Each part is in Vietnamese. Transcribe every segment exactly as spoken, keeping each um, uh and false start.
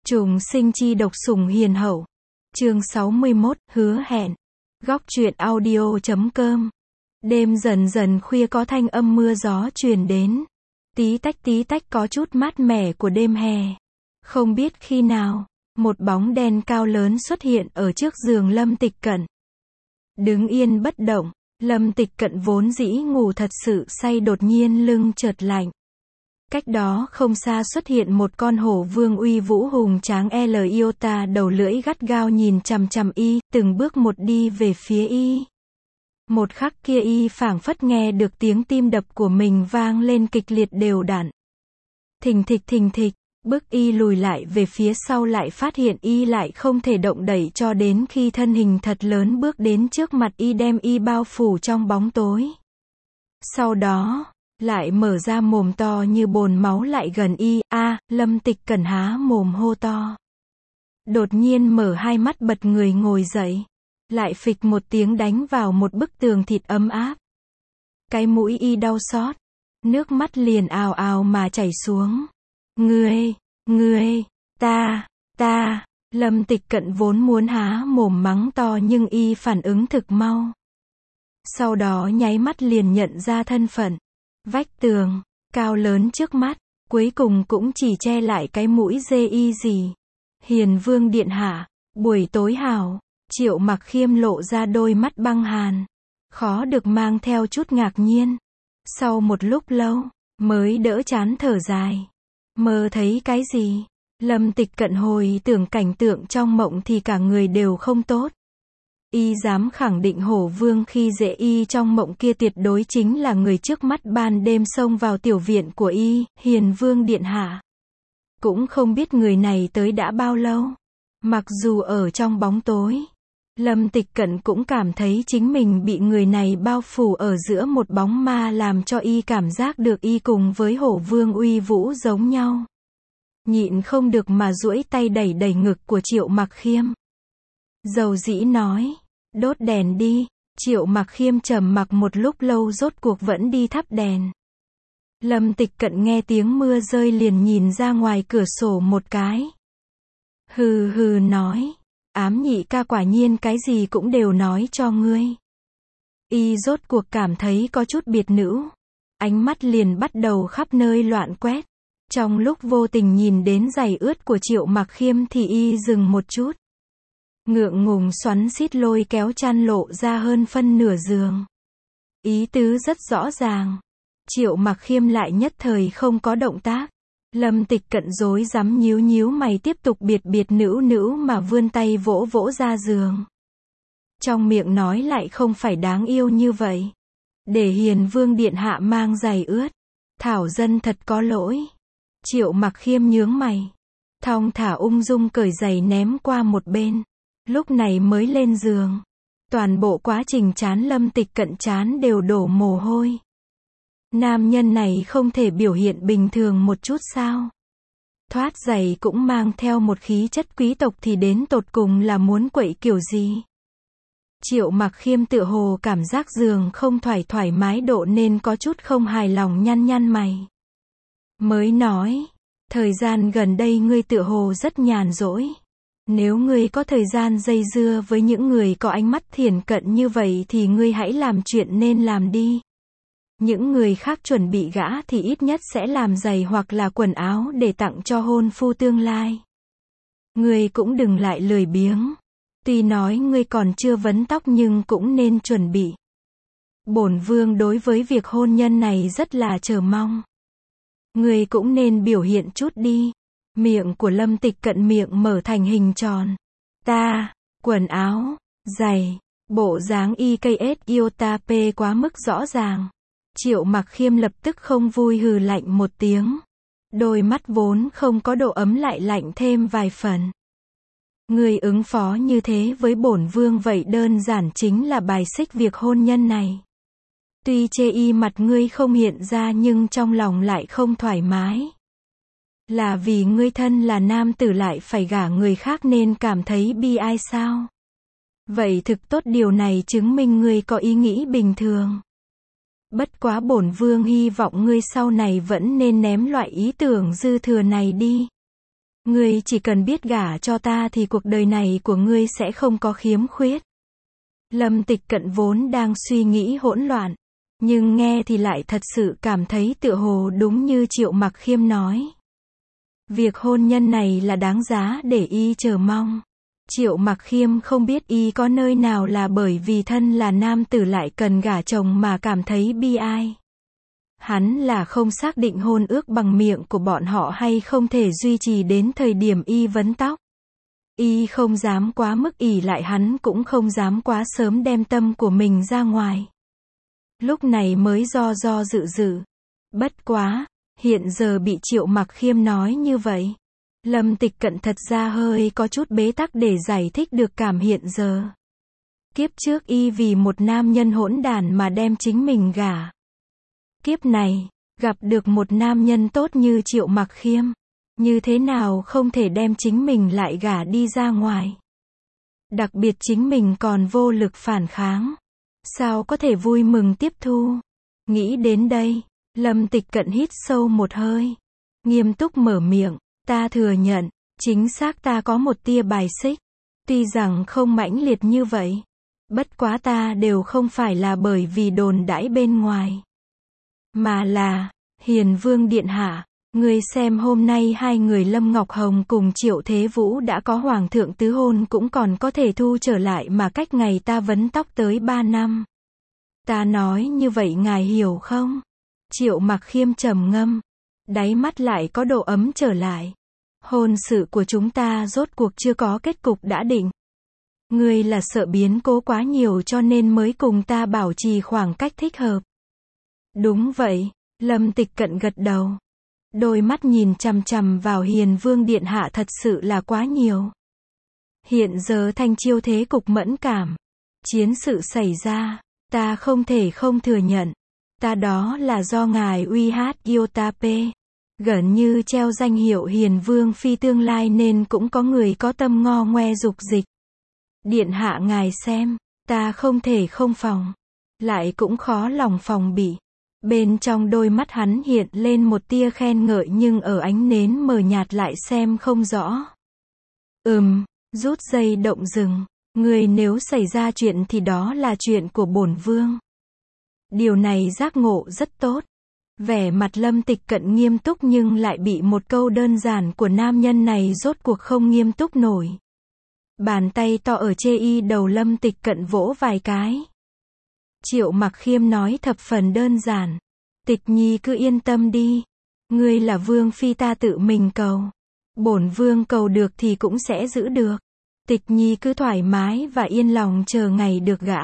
Trùng sinh chi độc sủng hiền hậu. Chương sáu mươi mốt, hứa hẹn. Góc truyện audio chấm com. Đêm dần dần khuya có thanh âm mưa gió truyền đến. Tí tách tí tách có chút mát mẻ của đêm hè. Không biết khi nào, một bóng đen cao lớn xuất hiện ở trước giường Lâm Tịch Cận. Đứng yên bất động, Lâm Tịch Cận vốn dĩ ngủ thật sự say đột nhiên lưng chợt lạnh. Cách đó không xa xuất hiện một con hổ vương uy vũ hùng tráng L Iota đầu lưỡi gắt gao nhìn chằm chằm y, từng bước một đi về phía y. Một khắc kia y phảng phất nghe được tiếng tim đập của mình vang lên kịch liệt đều đặn. Thình thịch thình thịch, bước y lùi lại về phía sau lại phát hiện y lại không thể động đậy cho đến khi thân hình thật lớn bước đến trước mặt y đem y bao phủ trong bóng tối. Sau đó, lại mở ra mồm to như bồn máu lại gần y, a, Lâm Tịch Cẩn há mồm hô to. Đột nhiên mở hai mắt bật người ngồi dậy, lại phịch một tiếng đánh vào một bức tường thịt ấm áp. Cái mũi y đau xót, nước mắt liền ào ào mà chảy xuống. Ngươi, ngươi, ta, ta, Lâm Tịch Cận vốn muốn há mồm mắng to nhưng y phản ứng thực mau. Sau đó nháy mắt liền nhận ra thân phận. Vách tường, cao lớn trước mắt, cuối cùng cũng chỉ che lại cái mũi dê y gì. Hiền Vương điện hạ, buổi tối hảo, Triệu Mặc Khiêm lộ ra đôi mắt băng hàn, khó được mang theo chút ngạc nhiên. Sau một lúc lâu, mới đỡ chán thở dài. Mơ thấy cái gì? Lâm Tịch Cận hồi tưởng cảnh tượng trong mộng thì cả người đều không tốt. Y dám khẳng định hổ vương khi dễ y trong mộng kia tuyệt đối chính là người trước mắt ban đêm xông vào tiểu viện của y, Hiền Vương điện hạ. Cũng không biết người này tới đã bao lâu. Mặc dù ở trong bóng tối, Lâm Tịch Cận cũng cảm thấy chính mình bị người này bao phủ ở giữa một bóng ma làm cho y cảm giác được y cùng với hổ vương uy vũ giống nhau. Nhịn không được mà duỗi tay đẩy đẩy ngực của Triệu Mặc Khiêm. Dầu dĩ nói, đốt đèn đi. Triệu Mặc Khiêm trầm mặc một lúc lâu rốt cuộc vẫn đi thắp đèn. Lâm Tịch Cận nghe tiếng mưa rơi liền nhìn ra ngoài cửa sổ một cái. Hừ hừ nói, ám nhị ca quả nhiên cái gì cũng đều nói cho ngươi. Y rốt cuộc cảm thấy có chút biệt nữ. Ánh mắt liền bắt đầu khắp nơi loạn quét. Trong lúc vô tình nhìn đến giày ướt của Triệu Mặc Khiêm thì y dừng một chút. Ngượng ngùng xoắn xít lôi kéo chăn lộ ra hơn phân nửa giường. Ý tứ rất rõ ràng. Triệu Mặc Khiêm lại nhất thời không có động tác. Lâm Tịch Cận rối rắm nhíu nhíu mày tiếp tục biệt biệt nữ nữ mà vươn tay vỗ vỗ ra giường. Trong miệng nói lại không phải đáng yêu như vậy. Để Hiền Vương điện hạ mang giày ướt. Thảo dân thật có lỗi. Triệu Mặc Khiêm nhướng mày. Thong thả ung dung cởi giày ném qua một bên. Lúc này mới lên giường. Toàn bộ quá trình chán Lâm Tịch Cận chán đều đổ mồ hôi. Nam nhân này không thể biểu hiện bình thường một chút sao? Thoát giày cũng mang theo một khí chất quý tộc thì đến tột cùng là muốn quậy kiểu gì? Triệu Mặc Khiêm tựa hồ cảm giác giường không thoải thoải mái độ nên có chút không hài lòng nhăn nhăn mày. Mới nói, thời gian gần đây ngươi tựa hồ rất nhàn rỗi. Nếu ngươi có thời gian dây dưa với những người có ánh mắt thiển cận như vậy thì ngươi hãy làm chuyện nên làm đi. Những người khác chuẩn bị gã thì ít nhất sẽ làm giày hoặc là quần áo để tặng cho hôn phu tương lai. Ngươi cũng đừng lại lười biếng. Tuy nói ngươi còn chưa vấn tóc nhưng cũng nên chuẩn bị. Bổn vương đối với việc hôn nhân này rất là chờ mong. Ngươi cũng nên biểu hiện chút đi. Miệng của Lâm Tịch Cận miệng mở thành hình tròn. Ta, quần áo, giày, bộ dáng i ca ét Iota P quá mức rõ ràng. Triệu Mặc Khiêm lập tức không vui hừ lạnh một tiếng. Đôi mắt vốn không có độ ấm lại lạnh thêm vài phần. Người ứng phó như thế với bổn vương vậy đơn giản chính là bài xích việc hôn nhân này. Tuy chê y mặt ngươi không hiện ra nhưng trong lòng lại không thoải mái. Là vì ngươi thân là nam tử lại phải gả người khác nên cảm thấy bi ai sao? Vậy thực tốt điều này chứng minh ngươi có ý nghĩ bình thường. Bất quá bổn vương hy vọng ngươi sau này vẫn nên ném loại ý tưởng dư thừa này đi. Ngươi chỉ cần biết gả cho ta thì cuộc đời này của ngươi sẽ không có khiếm khuyết. Lâm Tịch Cận vốn đang suy nghĩ hỗn loạn, nhưng nghe thì lại thật sự cảm thấy tựa hồ đúng như Triệu Mặc Khiêm nói. Việc hôn nhân này là đáng giá để y chờ mong. Triệu Mặc Khiêm không biết y có nơi nào là bởi vì thân là nam tử lại cần gả chồng mà cảm thấy bi ai. Hắn là không xác định hôn ước bằng miệng của bọn họ hay không thể duy trì đến thời điểm y vấn tóc. Y không dám quá mức ỷ lại, hắn cũng không dám quá sớm đem tâm của mình ra ngoài. Lúc này mới do do dự dự. Bất quá, hiện giờ bị Triệu Mặc Khiêm nói như vậy. Lâm Tịch Cận thật ra hơi có chút bế tắc để giải thích được cảm hiện giờ. Kiếp trước y vì một nam nhân hỗn đản mà đem chính mình gả. Kiếp này, gặp được một nam nhân tốt như Triệu Mặc Khiêm. Như thế nào không thể đem chính mình lại gả đi ra ngoài. Đặc biệt chính mình còn vô lực phản kháng. Sao có thể vui mừng tiếp thu. Nghĩ đến đây, Lâm Tịch Cận hít sâu một hơi. Nghiêm túc mở miệng, ta thừa nhận, chính xác ta có một tia bài xích. Tuy rằng không mãnh liệt như vậy. Bất quá ta đều không phải là bởi vì đồn đãi bên ngoài. Mà là, Hiền Vương Điện Hạ. Ngươi xem hôm nay hai người Lâm Ngọc Hồng cùng Triệu Thế Vũ đã có hoàng thượng tứ hôn cũng còn có thể thu trở lại mà cách ngày ta vấn tóc tới ba năm. Ta nói như vậy ngài hiểu không? Triệu Mặc Khiêm trầm ngâm. Đáy mắt lại có độ ấm trở lại. Hôn sự của chúng ta rốt cuộc chưa có kết cục đã định. Ngươi là sợ biến cố quá nhiều cho nên mới cùng ta bảo trì khoảng cách thích hợp. Đúng vậy, Lâm Tịch Cận gật đầu. Đôi mắt nhìn chằm chằm vào Hiền Vương Điện Hạ thật sự là quá nhiều. Hiện giờ Thanh Chiêu thế cục mẫn cảm. Chiến sự xảy ra, ta không thể không thừa nhận. Ta đó là do ngài uy hát yêu ta pe. Gần như treo danh hiệu Hiền Vương Phi tương lai nên cũng có người có tâm ngo ngoe dục dịch. Điện Hạ ngài xem, ta không thể không phòng. Lại cũng khó lòng phòng bị. Bên trong đôi mắt hắn hiện lên một tia khen ngợi nhưng ở ánh nến mờ nhạt lại xem không rõ. Ừm, rút dây động rừng. Người nếu xảy ra chuyện thì đó là chuyện của bổn vương. Điều này giác ngộ rất tốt. Vẻ mặt Lâm Tịch Cận nghiêm túc nhưng lại bị một câu đơn giản của nam nhân này rốt cuộc không nghiêm túc nổi. Bàn tay to ở chê y đầu Lâm Tịch Cận vỗ vài cái. Triệu Mặc Khiêm nói thập phần đơn giản. Tịch nhi cứ yên tâm đi. Ngươi là vương phi ta tự mình cầu. Bổn vương cầu được thì cũng sẽ giữ được. Tịch nhi cứ thoải mái và yên lòng chờ ngày được gả.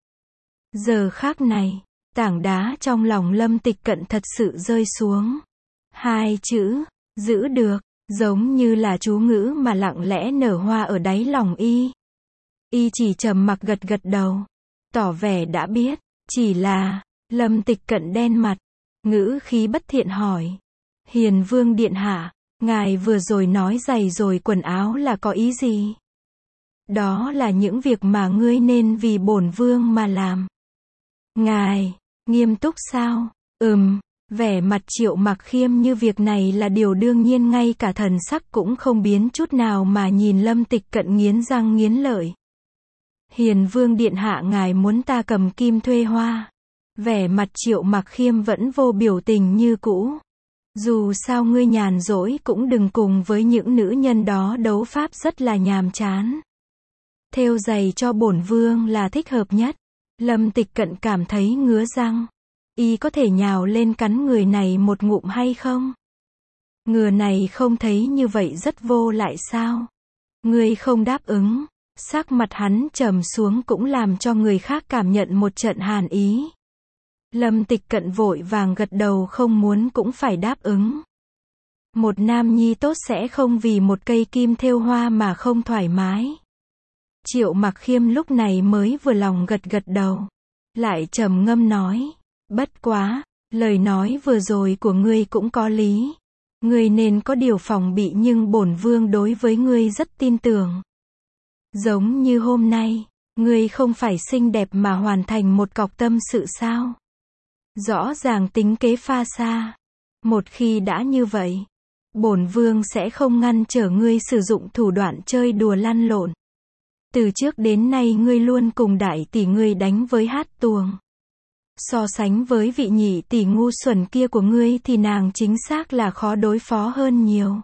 Giờ khác này, tảng đá trong lòng Lâm Tịch Cận thật sự rơi xuống. Hai chữ, giữ được, giống như là chú ngữ mà lặng lẽ nở hoa ở đáy lòng y. Y chỉ trầm mặc gật gật đầu. Tỏ vẻ đã biết, chỉ là, Lâm Tịch Cận đen mặt, ngữ khí bất thiện hỏi. Hiền Vương Điện Hạ, ngài vừa rồi nói giày rồi quần áo là có ý gì? Đó là những việc mà ngươi nên vì bổn vương mà làm. Ngài, nghiêm túc sao? Ừm, vẻ mặt Triệu Mặc Khiêm như việc này là điều đương nhiên, ngay cả thần sắc cũng không biến chút nào mà nhìn Lâm Tịch Cận nghiến răng nghiến lợi. Hiền Vương Điện Hạ ngài muốn ta cầm kim thuê hoa. Vẻ mặt Triệu Mặc Khiêm vẫn vô biểu tình như cũ. Dù sao ngươi nhàn rỗi cũng đừng cùng với những nữ nhân đó đấu pháp rất là nhàm chán. Thêu giày cho bổn vương là thích hợp nhất. Lâm Tịch Cận cảm thấy ngứa răng. Y có thể nhào lên cắn người này một ngụm hay không? Người này không thấy như vậy rất vô lại sao? Ngươi không đáp ứng. Sắc mặt hắn trầm xuống cũng làm cho người khác cảm nhận một trận hàn ý. Lâm Tịch Cận vội vàng gật đầu không muốn cũng phải đáp ứng. Một nam nhi tốt sẽ không vì một cây kim thêu hoa mà không thoải mái. Triệu Mặc Khiêm lúc này mới vừa lòng gật gật đầu. Lại trầm ngâm nói. Bất quá, lời nói vừa rồi của ngươi cũng có lý. Ngươi nên có điều phòng bị nhưng bổn vương đối với ngươi rất tin tưởng. Giống như hôm nay, ngươi không phải xinh đẹp mà hoàn thành một cọc tâm sự sao? Rõ ràng tính kế pha xa. Một khi đã như vậy, Bổn vương sẽ không ngăn trở ngươi sử dụng thủ đoạn chơi đùa lăn lộn. Từ trước đến nay ngươi luôn cùng đại tỷ ngươi đánh với hát tuồng. So sánh với vị nhị tỷ ngu xuẩn kia của ngươi thì nàng chính xác là khó đối phó hơn nhiều.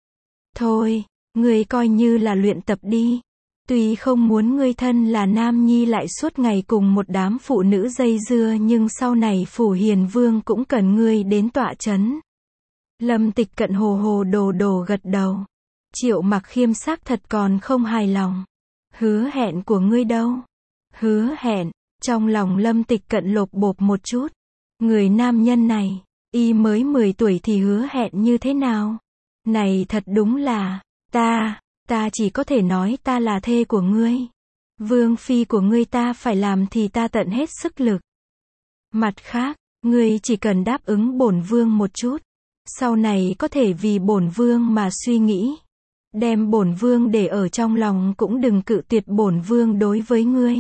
Thôi, ngươi coi như là luyện tập đi. Tuy không muốn ngươi thân là nam nhi lại suốt ngày cùng một đám phụ nữ dây dưa nhưng sau này phủ hiền vương cũng cần ngươi đến tọa chấn. Lâm Tịch Cận hồ hồ đồ đồ gật đầu. Triệu Mặc Khiêm xác thật còn không hài lòng. Hứa hẹn của ngươi đâu? Hứa hẹn, trong lòng Lâm Tịch Cận lột bột một chút. Người nam nhân này, y mới mười tuổi thì hứa hẹn như thế nào? Này thật đúng là, ta, ta chỉ có thể nói ta là thê của ngươi. Vương phi của ngươi ta phải làm thì ta tận hết sức lực. Mặt khác, ngươi chỉ cần đáp ứng bổn vương một chút. Sau này có thể vì bổn vương mà suy nghĩ. Đem bổn vương để ở trong lòng cũng đừng cự tuyệt bổn vương đối với ngươi.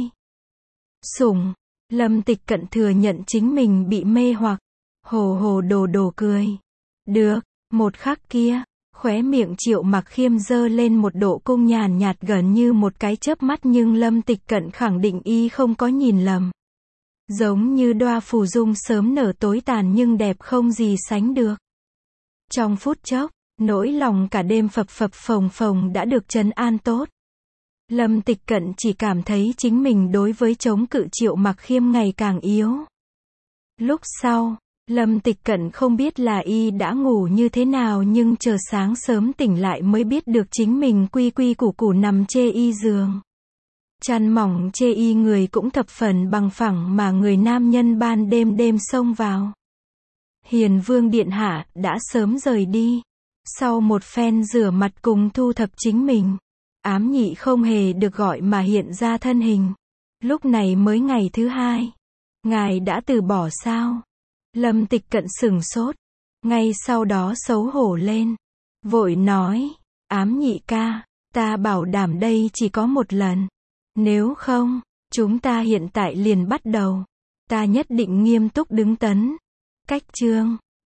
Sủng, Lâm Tịch Cận thừa nhận chính mình bị mê hoặc. Hồ hồ đồ đồ cười. Được, một khắc kia, khóe miệng Triệu Mặc Khiêm giơ lên một độ cung nhàn nhạt gần như một cái chớp mắt nhưng Lâm Tịch Cận khẳng định y không có nhìn lầm. Giống như đóa phù dung sớm nở tối tàn nhưng đẹp không gì sánh được. Trong phút chốc, nỗi lòng cả đêm phập phập phồng phồng đã được trấn an tốt. Lâm Tịch Cận chỉ cảm thấy chính mình đối với chống cự Triệu Mặc Khiêm ngày càng yếu. Lúc sau, Lâm Tịch Cận không biết là y đã ngủ như thế nào nhưng chờ sáng sớm tỉnh lại mới biết được chính mình quy quy củ củ nằm chê y giường. Chăn mỏng chê y người cũng thập phần bằng phẳng mà người nam nhân ban đêm đêm xông vào. Hiền Vương Điện Hạ đã sớm rời đi. Sau một phen rửa mặt cùng thu thập chính mình, ám nhị không hề được gọi mà hiện ra thân hình. Lúc này mới ngày thứ hai. Ngài đã từ bỏ sao? Lâm Tịch Cận sửng sốt. Ngay sau đó xấu hổ lên. Vội nói, ám nhị ca, ta bảo đảm đây chỉ có một lần. Nếu không, chúng ta hiện tại liền bắt đầu. Ta nhất định nghiêm túc đứng tấn. Cách chương